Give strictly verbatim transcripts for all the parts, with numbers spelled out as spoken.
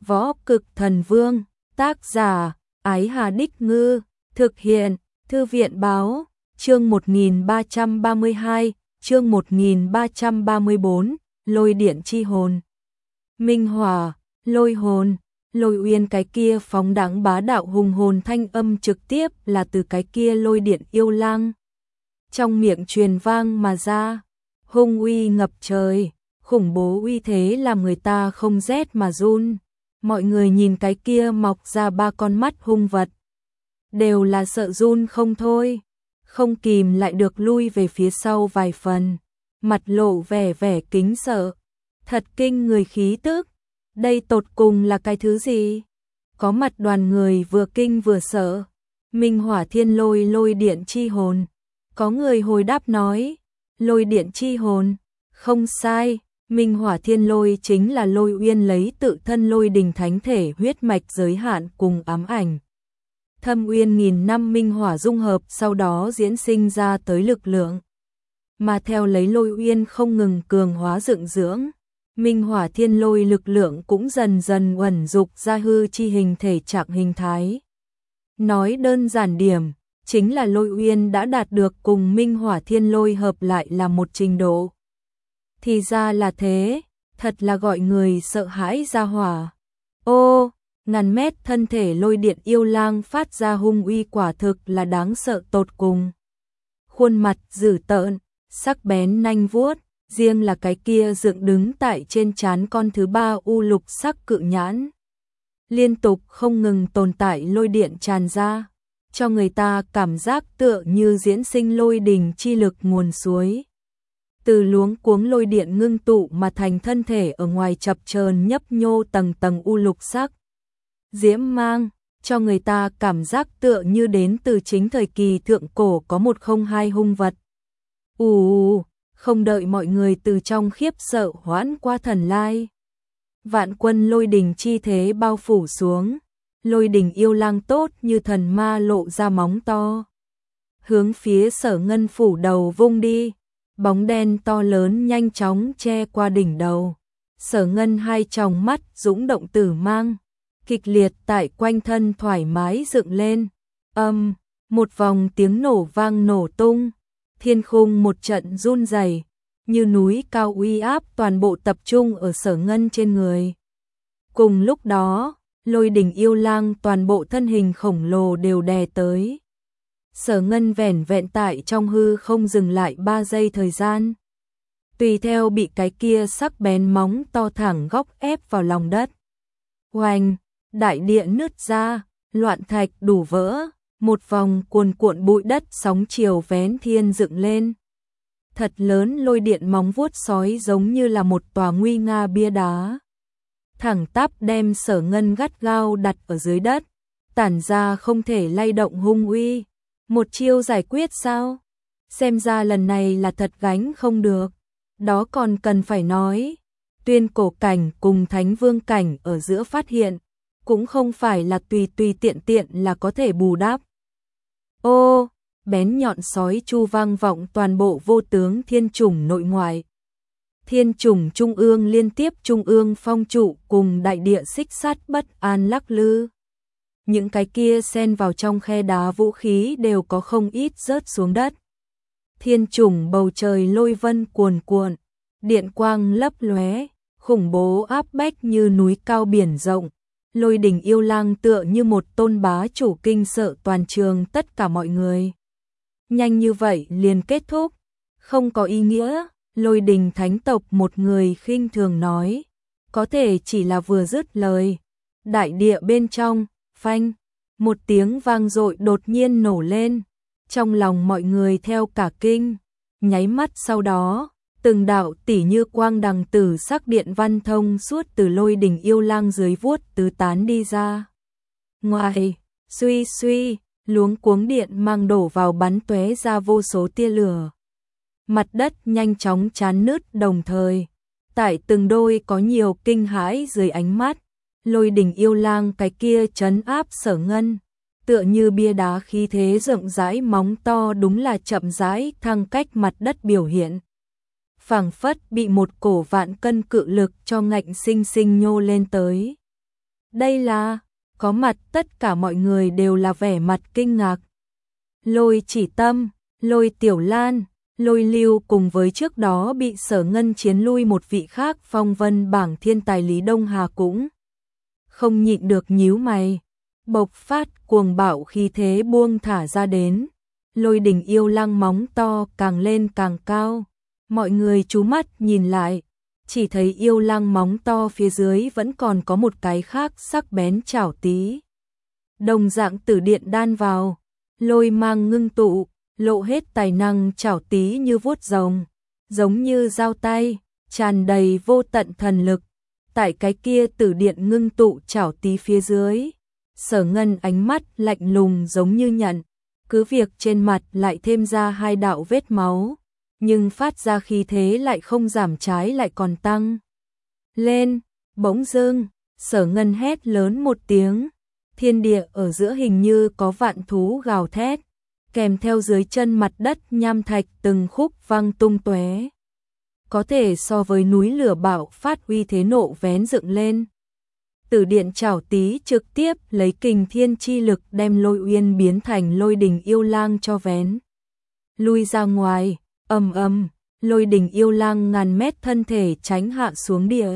Võ Cực Thần Vương, tác giả, Ái Hà Đích Ngư, thực hiện, Thư viện Báo, chương một nghìn ba trăm ba mươi hai, chương một nghìn ba trăm ba mươi bốn, Lôi Điện Chi Hồn. Minh Hỏa, Lôi Hồn, Lôi Uyên, cái kia phóng đãng bá đạo hùng hồn thanh âm trực tiếp là từ cái kia lôi điện yêu lang trong miệng truyền vang mà ra, hung uy ngập trời, khủng bố uy thế làm người ta không rét mà run. Mọi người nhìn cái kia mọc ra ba con mắt hung vật, đều là sợ run không thôi, không kìm lại được lui về phía sau vài phần, mặt lộ vẻ vẻ kính sợ. Thật kinh người khí tức, đây tột cùng là cái thứ gì? Có mặt đoàn người vừa kinh vừa sợ. Minh Hỏa Thiên Lôi, Lôi Điện Chi Hồn. Có người hồi đáp nói, Lôi Điện Chi Hồn, không sai, Minh Hỏa Thiên Lôi chính là Lôi Uyên lấy tự thân lôi đình thánh thể huyết mạch giới hạn cùng ám ảnh thâm uyên nghìn năm minh hỏa dung hợp sau đó diễn sinh ra tới lực lượng. Mà theo lấy Lôi Uyên không ngừng cường hóa dựng dưỡng, Minh Hỏa Thiên Lôi lực lượng cũng dần dần uẩn dục ra hư chi hình thể trạng hình thái. Nói đơn giản điểm, chính là Lôi Uyên đã đạt được cùng Minh Hỏa Thiên Lôi hợp lại là một trình độ. Thì ra là thế, thật là gọi người sợ hãi ra hỏa. Ô, ngàn mét thân thể lôi điện yêu lang phát ra hung uy quả thực là đáng sợ tột cùng. Khuôn mặt dữ tợn, sắc bén nanh vuốt, riêng là cái kia dựng đứng tại trên trán con thứ ba u lục sắc cự nhãn. Liên tục không ngừng tồn tại lôi điện tràn ra, cho người ta cảm giác tựa như diễn sinh lôi đình chi lực nguồn suối. Từ luống cuống lôi điện ngưng tụ mà thành thân thể ở ngoài chập chờn nhấp nhô tầng tầng u lục sắc diễm mang, cho người ta cảm giác tựa như đến từ chính thời kỳ thượng cổ có một không hai hung vật. Ù, không đợi mọi người từ trong khiếp sợ hoãn qua thần lai. Vạn quân lôi đình chi thế bao phủ xuống, lôi đình yêu lang tốt như thần ma lộ ra móng to. Hướng phía Sở Ngân phủ đầu vung đi, bóng đen to lớn nhanh chóng che qua đỉnh đầu. Sở Ngân hai tròng mắt dũng động tử mang, kịch liệt tại quanh thân thoải mái dựng lên. Âm, um, một vòng tiếng nổ vang nổ tung, thiên khung một trận run rẩy, như núi cao uy áp toàn bộ tập trung ở Sở Ngân trên người. Cùng lúc đó, lôi đình yêu lang toàn bộ thân hình khổng lồ đều đè tới. Sở Ngân vẻn vẹn tại trong hư không dừng lại ba giây thời gian, tùy theo bị cái kia sắc bén móng to thẳng góc ép vào lòng đất. Oanh, đại địa nứt ra, loạn thạch đủ vỡ, một vòng cuồn cuộn bụi đất sóng chiều vén thiên dựng lên. Thật lớn lôi điện móng vuốt sói giống như là một tòa nguy nga bia đá, thẳng tắp đem Sở Ngân gắt gao đặt ở dưới đất, tản ra không thể lay động hung uy. Một chiêu giải quyết sao? Xem ra lần này là thật gánh không được. Đó còn cần phải nói, tuyên cổ cảnh cùng thánh vương cảnh ở giữa phát hiện, cũng không phải là tùy tùy tiện tiện là có thể bù đắp. Ô, bén nhọn sói chu vang vọng toàn bộ vô tướng thiên chủng nội ngoại. Thiên chủng trung ương liên tiếp trung ương phong trụ cùng đại địa xích sắt bất an lắc lư. Những cái kia xen vào trong khe đá vũ khí đều có không ít rớt xuống đất. Thiên chủng bầu trời lôi vân cuồn cuộn, điện quang lấp lóe, khủng bố áp bách như núi cao biển rộng. Lôi đình yêu lang tựa như một tôn bá chủ kinh sợ toàn trường tất cả mọi người. Nhanh như vậy liền kết thúc, không có ý nghĩa. Lôi đình thánh tộc một người khinh thường nói, có thể chỉ là vừa dứt lời. Đại địa bên trong, phanh, một tiếng vang dội đột nhiên nổ lên, trong lòng mọi người theo cả kinh. Nháy mắt sau đó, từng đạo tỉ như quang đằng tử sắc điện văn thông suốt từ lôi đình yêu lang dưới vuốt tứ tán đi ra. Ngoài, suy suy, luống cuống điện mang đổ vào bắn tóe ra vô số tia lửa. Mặt đất nhanh chóng chán nứt đồng thời, tại từng đôi có nhiều kinh hãi dưới ánh mắt, lôi đình yêu lang cái kia trấn áp Sở Ngân, tựa như bia đá khí thế rộng rãi móng to đúng là chậm rãi thăng cách mặt đất biểu hiện. Phảng phất bị một cổ vạn cân cự lực cho ngạnh sinh sinh nhô lên tới. Đây là, có mặt tất cả mọi người đều là vẻ mặt kinh ngạc. Lôi Chỉ Tâm, Lôi Tiểu Lan, Lôi Lưu cùng với trước đó bị Sở Ngân chiến lui một vị khác phong vân bảng thiên tài Lý Đông Hà cũng không nhịn được nhíu mày, bộc phát cuồng bạo khí thế buông thả ra đến. Lôi Đình Yêu Lăng móng to càng lên càng cao, mọi người chú mắt nhìn lại, chỉ thấy yêu lăng móng to phía dưới vẫn còn có một cái khác sắc bén chảo tí. Đồng dạng tử điện đan vào, lôi mang ngưng tụ, lộ hết tài năng chảo tí như vuốt rồng, giống như dao tay, tràn đầy vô tận thần lực. Tại cái kia tử điện ngưng tụ chảo tí phía dưới, Sở Ngân ánh mắt lạnh lùng giống như nhận, cứ việc trên mặt lại thêm ra hai đạo vết máu, nhưng phát ra khí thế lại không giảm, trái lại còn tăng lên. Bỗng dưng, Sở Ngân hét lớn một tiếng, thiên địa ở giữa hình như có vạn thú gào thét, kèm theo dưới chân mặt đất nham thạch từng khúc vang tung tóe. Có thể so với núi lửa bạo phát uy thế nộ vén dựng lên. Tử điện chảo tí trực tiếp lấy kình thiên chi lực đem Lôi Uyên biến thành Lôi Đình Yêu Lang cho vén lui ra ngoài. Ầm ầm, Lôi Đình Yêu Lang ngàn mét thân thể tránh hạ xuống địa.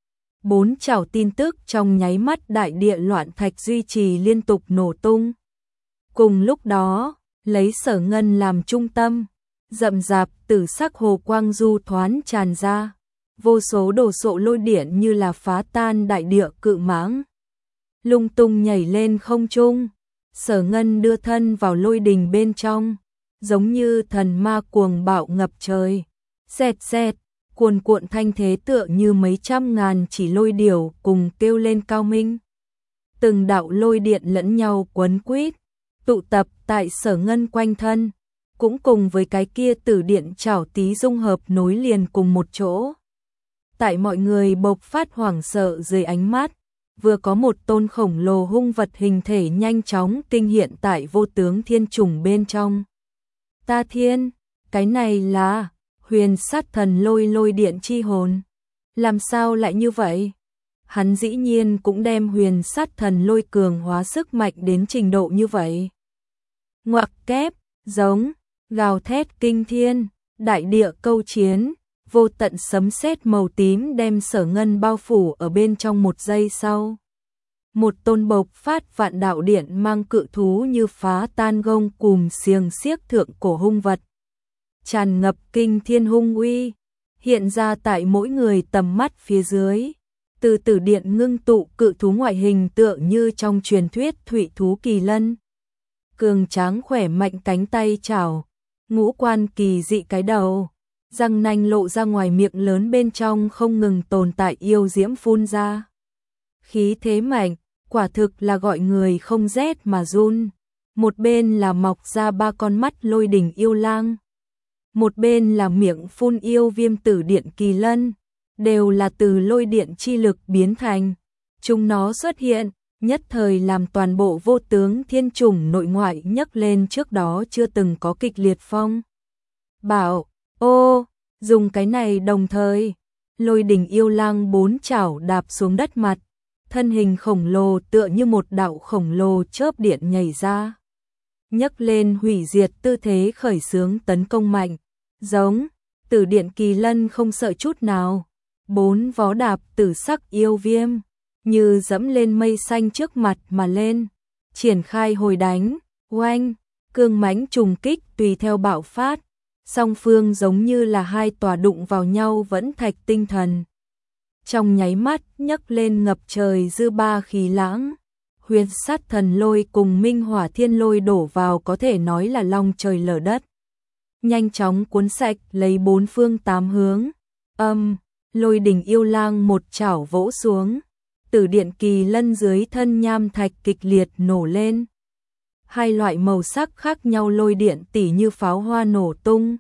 Bốn chảo tin tức trong nháy mắt đại địa loạn thạch duy trì liên tục nổ tung. Cùng lúc đó, lấy Sở Ngân làm trung tâm, rậm rạp tử sắc hồ quang du thoán tràn ra, vô số đồ sộ lôi điện như là phá tan đại địa cự mãng, lung tung nhảy lên không trung. Sở Ngân đưa thân vào lôi đình bên trong, giống như thần ma cuồng bạo ngập trời, xẹt xẹt, cuồn cuộn thanh thế tựa như mấy trăm ngàn chỉ lôi điểu cùng kêu lên cao minh. Từng đạo lôi điện lẫn nhau quấn quýt, tụ tập tại Sở Ngân quanh thân, cũng cùng với cái kia tử điện chảo tí dung hợp nối liền cùng một chỗ. Tại mọi người bộc phát hoảng sợ dưới ánh mắt, vừa có một tôn khổng lồ hung vật hình thể nhanh chóng kinh hiện tại vô tướng thiên trùng bên trong. Ta thiên, cái này là huyền sát thần lôi lôi điện chi hồn. Làm sao lại như vậy? Hắn dĩ nhiên cũng đem huyền sát thần lôi cường hóa sức mạnh đến trình độ như vậy. Ngoặc kép, giống, gào thét kinh thiên, đại địa câu chiến, vô tận sấm sét màu tím đem Sở Ngân bao phủ ở bên trong một giây sau. Một tôn bộc phát vạn đạo điện mang cự thú như phá tan gông cùm xiềng xiếc thượng cổ hung vật, tràn ngập kinh thiên hung uy, hiện ra tại mỗi người tầm mắt phía dưới. Từ tử điện ngưng tụ cự thú ngoại hình tựa như trong truyền thuyết thủy thú kỳ lân, cường tráng khỏe mạnh cánh tay chảo, ngũ quan kỳ dị cái đầu, răng nanh lộ ra ngoài miệng lớn bên trong không ngừng tồn tại yêu diễm phun ra. Khí thế mạnh, quả thực là gọi người không rét mà run. Một bên là mọc ra ba con mắt lôi đình yêu lang, một bên là miệng phun yêu viêm tử điện kỳ lân, đều là từ lôi điện chi lực biến thành. Chúng nó xuất hiện, nhất thời làm toàn bộ vô tướng thiên trùng nội ngoại nhấc lên trước đó chưa từng có kịch liệt phong. Bảo, ô, dùng cái này đồng thời, lôi đình yêu lang bốn chảo đạp xuống đất mặt, thân hình khổng lồ tựa như một đạo khổng lồ chớp điện nhảy ra, nhấc lên hủy diệt tư thế khởi xướng tấn công mạnh, giống tử điện kỳ lân không sợ chút nào, bốn vó đạp tử sắc yêu viêm, như dẫm lên mây xanh trước mặt mà lên, triển khai hồi đánh, oanh, cương mãnh trùng kích tùy theo bạo phát, song phương giống như là hai tòa đụng vào nhau vẫn thạch tinh thần. Trong nháy mắt nhấc lên ngập trời dư ba khí lãng, huyền sát thần lôi cùng minh hỏa thiên lôi đổ vào có thể nói là long trời lở đất. Nhanh chóng cuốn sạch lấy bốn phương tám hướng, âm, lôi đình yêu lang một chảo vỗ xuống, tử điện kỳ lân dưới thân nham thạch kịch liệt nổ lên. Hai loại màu sắc khác nhau lôi điện tỉ như pháo hoa nổ tung.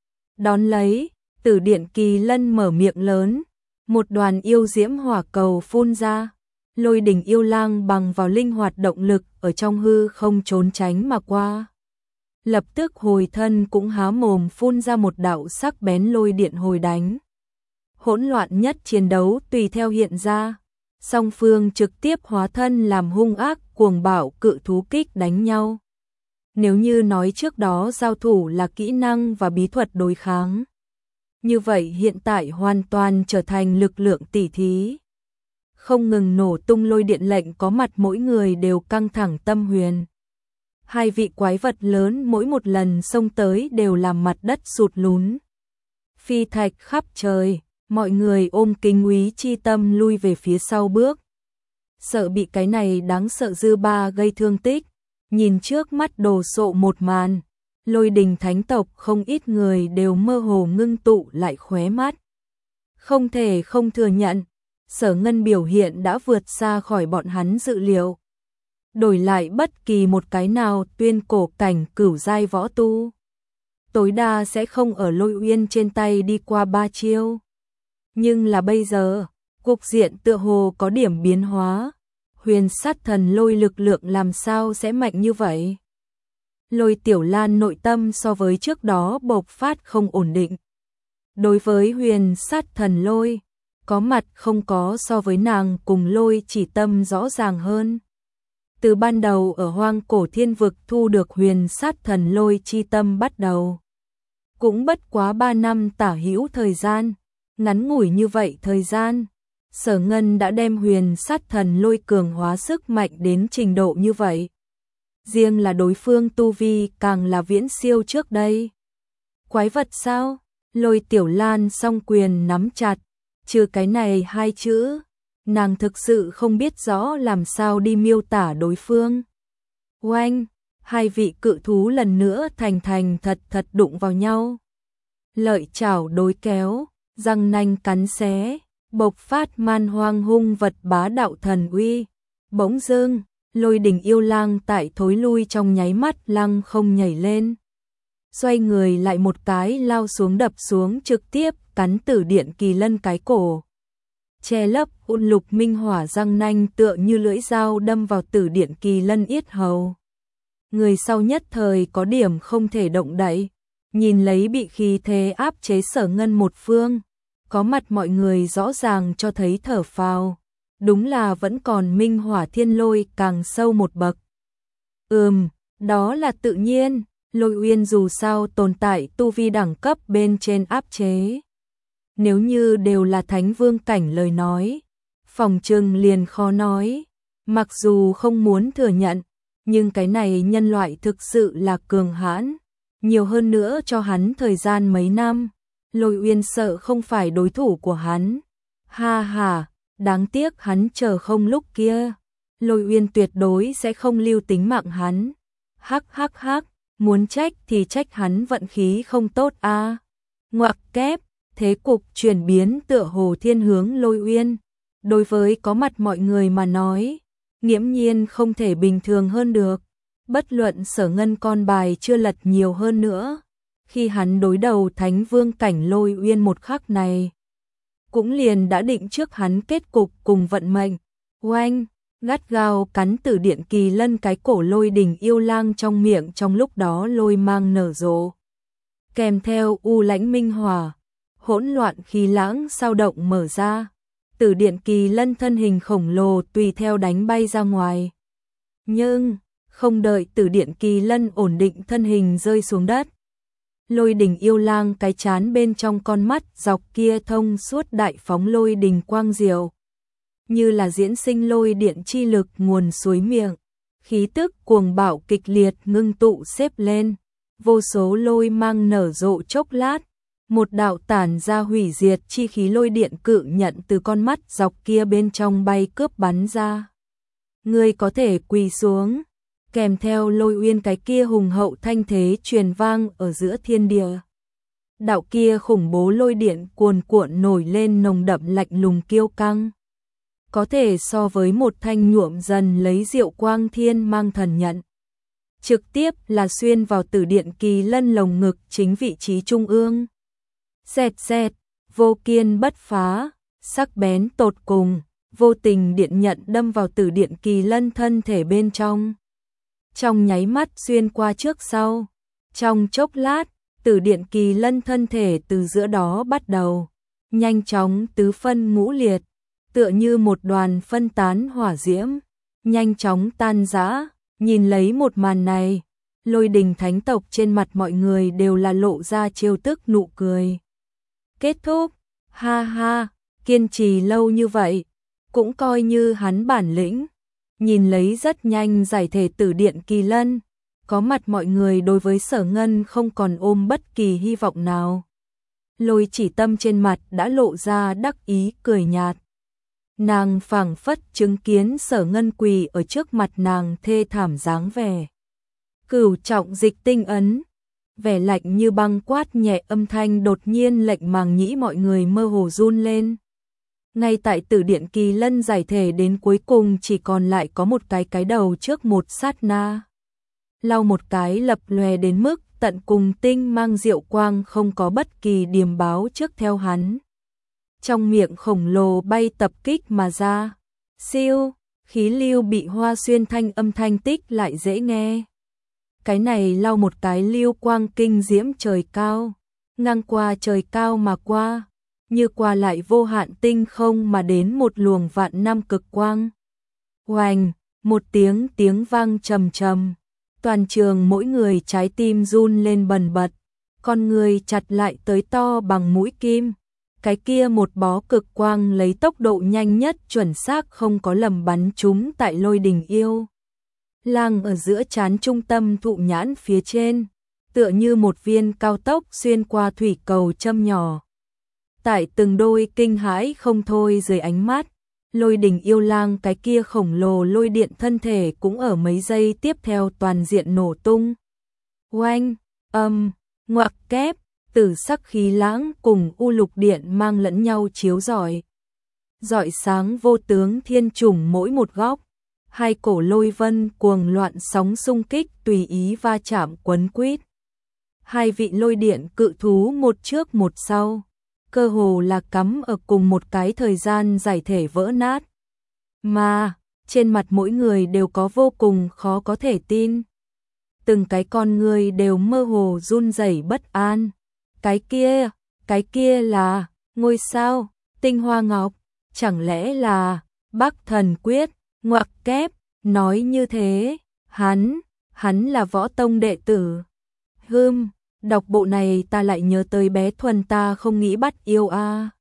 Đón lấy, tử điện kỳ lân mở miệng lớn, một đoàn yêu diễm hỏa cầu phun ra, lôi đình yêu lang bằng vào linh hoạt động lực ở trong hư không trốn tránh mà qua. Lập tức hồi thân cũng há mồm phun ra một đạo sắc bén lôi điện hồi đánh. Hỗn loạn nhất chiến đấu tùy theo hiện ra, song phương trực tiếp hóa thân làm hung ác cuồng bạo cự thú kích đánh nhau. Nếu như nói trước đó giao thủ là kỹ năng và bí thuật đối kháng, như vậy hiện tại hoàn toàn trở thành lực lượng tỉ thí. Không ngừng nổ tung lôi điện lệnh có mặt mỗi người đều căng thẳng tâm huyền. Hai vị quái vật lớn mỗi một lần xông tới đều làm mặt đất sụt lún. Phi thạch khắp trời, mọi người ôm kính úy chi tâm lui về phía sau bước. Sợ bị cái này đáng sợ dư ba gây thương tích, nhìn trước mắt đồ sộ một màn, Lôi Đình thánh tộc không ít người đều mơ hồ ngưng tụ lại khóe mắt. Không thể không thừa nhận, Sở Ngân biểu hiện đã vượt xa khỏi bọn hắn dự liệu. Đổi lại bất kỳ một cái nào tuyên cổ cảnh cửu giai võ tu, tối đa sẽ không ở Lôi Uyên trên tay đi qua ba chiêu. Nhưng là bây giờ, cục diện tựa hồ có điểm biến hóa. Huyền sát thần lôi lực lượng làm sao sẽ mạnh như vậy? Lôi Tiểu Lan nội tâm so với trước đó bộc phát không ổn định. Đối với huyền sát thần lôi, có mặt không có so với nàng cùng lôi chỉ tâm rõ ràng hơn. Từ ban đầu ở hoang cổ thiên vực thu được huyền sát thần lôi chi tâm bắt đầu. Cũng bất quá ba năm tả hữu thời gian, ngắn ngủi như vậy thời gian. Sở Ngân đã đem huyền sát thần lôi cường hóa sức mạnh đến trình độ như vậy. Riêng là đối phương tu vi càng là viễn siêu trước đây. Quái vật sao? Lôi Tiểu Lan song quyền nắm chặt, trừ cái này hai chữ, nàng thực sự không biết rõ làm sao đi miêu tả đối phương. Oanh, hai vị cự thú lần nữa thành thành thật thật đụng vào nhau. Lợi chảo đối kéo, răng nanh cắn xé, bộc phát man hoang hung vật bá đạo thần uy. Bỗng dưng, Lôi Đình yêu lang tại thối lui trong nháy mắt lăng không nhảy lên. Xoay người lại một cái lao xuống đập xuống trực tiếp cắn Tử Điện Kỳ Lân cái cổ. Che lấp ôn lục minh hỏa răng nanh tựa như lưỡi dao đâm vào Tử Điện Kỳ Lân yết hầu. Người sau nhất thời có điểm không thể động đậy, nhìn lấy bị khí thế áp chế Sở Ngân một phương. Có mặt mọi người rõ ràng cho thấy thở phào, đúng là vẫn còn minh hỏa thiên lôi càng sâu một bậc. Ừm, đó là tự nhiên, Lôi Uyên dù sao tồn tại tu vi đẳng cấp bên trên áp chế. Nếu như đều là thánh vương cảnh lời nói, phòng trừng liền khó nói, mặc dù không muốn thừa nhận, nhưng cái này nhân loại thực sự là cường hãn, nhiều hơn nữa cho hắn thời gian mấy năm. Lôi Uyên sợ không phải đối thủ của hắn. Ha ha, đáng tiếc hắn chờ không lúc kia. Lôi Uyên tuyệt đối sẽ không lưu tính mạng hắn. Hắc hắc hắc, muốn trách thì trách hắn vận khí không tốt a. À. Ngoặc kép, thế cục chuyển biến tựa hồ thiên hướng Lôi Uyên. Đối với có mặt mọi người mà nói, nghiễm nhiên không thể bình thường hơn được. Bất luận Sở Ngân con bài chưa lật nhiều hơn nữa. Khi hắn đối đầu thánh vương cảnh Lôi Uyên một khắc này, cũng liền đã định trước hắn kết cục cùng vận mệnh. Oanh, gắt gao cắn Tử Điện Kỳ Lân cái cổ Lôi Đình yêu lang trong miệng, trong lúc đó lôi mang nở rộ. Kèm theo u lãnh minh hỏa, hỗn loạn khí lãng sao động mở ra. Tử Điện Kỳ Lân thân hình khổng lồ tùy theo đánh bay ra ngoài. Nhưng, không đợi Tử Điện Kỳ Lân ổn định thân hình rơi xuống đất, Lôi Đình yêu lang cái chán bên trong con mắt dọc kia thông suốt đại phóng lôi đình quang diệu, như là diễn sinh lôi điện chi lực nguồn suối miệng, khí tức cuồng bạo kịch liệt ngưng tụ xếp lên, vô số lôi mang nở rộ chốc lát, một đạo tản ra hủy diệt chi khí lôi điện cự nhận từ con mắt dọc kia bên trong bay cướp bắn ra. Ngươi có thể quỳ xuống. Kèm theo Lôi Uyên cái kia hùng hậu thanh thế truyền vang ở giữa thiên địa. Đạo kia khủng bố lôi điện cuồn cuộn nổi lên nồng đậm lạnh lùng kiêu căng. Có thể so với một thanh nhuộm dần lấy diệu quang thiên mang thần nhận. Trực tiếp là xuyên vào Tử Điện Kỳ Lân lồng ngực chính vị trí trung ương. Xẹt xẹt, vô kiên bất phá, sắc bén tột cùng, vô tình điện nhận đâm vào Tử Điện Kỳ Lân thân thể bên trong. Trong nháy mắt xuyên qua trước sau, trong chốc lát, Tử Điện Kỳ Lân thân thể từ giữa đó bắt đầu nhanh chóng tứ phân ngũ liệt, tựa như một đoàn phân tán hỏa diễm, nhanh chóng tan rã. Nhìn lấy một màn này, Lôi Đình thánh tộc trên mặt mọi người đều là lộ ra trêu tức nụ cười. Kết thúc, ha ha, kiên trì lâu như vậy, cũng coi như hắn bản lĩnh. Nhìn lấy rất nhanh giải thể Tử Điện Kỳ Lân, có mặt mọi người đối với Sở Ngân không còn ôm bất kỳ hy vọng nào. Lôi Chỉ Tâm trên mặt đã lộ ra đắc ý cười nhạt. Nàng phảng phất chứng kiến Sở Ngân quỳ ở trước mặt nàng thê thảm dáng vẻ. Cửu trọng dịch tinh ấn, vẻ lạnh như băng quát nhẹ âm thanh đột nhiên lệnh màng nhĩ mọi người mơ hồ run lên. Ngay tại Tử Điện Kỳ Lân giải thể đến cuối cùng chỉ còn lại có một cái cái đầu trước một sát na. Lau một cái lập lòe đến mức tận cùng tinh mang diệu quang không có bất kỳ điềm báo trước theo hắn. Trong miệng khổng lồ bay tập kích mà ra. Siêu, khí lưu bị hoa xuyên thanh âm thanh tích lại dễ nghe. Cái này lau một cái lưu quang kinh diễm trời cao, ngang qua trời cao mà qua, như qua lại vô hạn tinh không mà đến một luồng vạn năm cực quang. Oành, một tiếng tiếng vang trầm trầm, toàn trường mỗi người trái tim run lên bần bật, con người chặt lại tới to bằng mũi kim. Cái kia một bó cực quang lấy tốc độ nhanh nhất chuẩn xác không có lầm bắn trúng tại Lôi Đình yêu lang ở giữa trán trung tâm thụ nhãn phía trên, tựa như một viên cao tốc xuyên qua thủy cầu châm nhỏ. Tại từng đôi kinh hãi không thôi dưới ánh mắt, Lôi Đình yêu lang cái kia khổng lồ lôi điện thân thể cũng ở mấy giây tiếp theo toàn diện nổ tung. Oanh, âm, ngoặc kép, tử sắc khí lãng cùng u lục điện mang lẫn nhau chiếu rọi. Rọi sáng vô tướng thiên trùng mỗi một góc, hai cổ lôi vân cuồng loạn sóng xung kích tùy ý va chạm quấn quýt. Hai vị lôi điện cự thú một trước một sau, cơ hồ là cắm ở cùng một cái thời gian giải thể vỡ nát. Mà, trên mặt mỗi người đều có vô cùng khó có thể tin. Từng cái con người đều mơ hồ run rẩy bất an. Cái kia, cái kia là ngôi sao, tinh hoa ngọc, chẳng lẽ là Bắc Thần Quyết, ngoặc kép, nói như thế, hắn, hắn là võ tông đệ tử. Hừm, đọc bộ này ta lại nhớ tới bé Thuần ta không nghĩ bắt yêu a. À.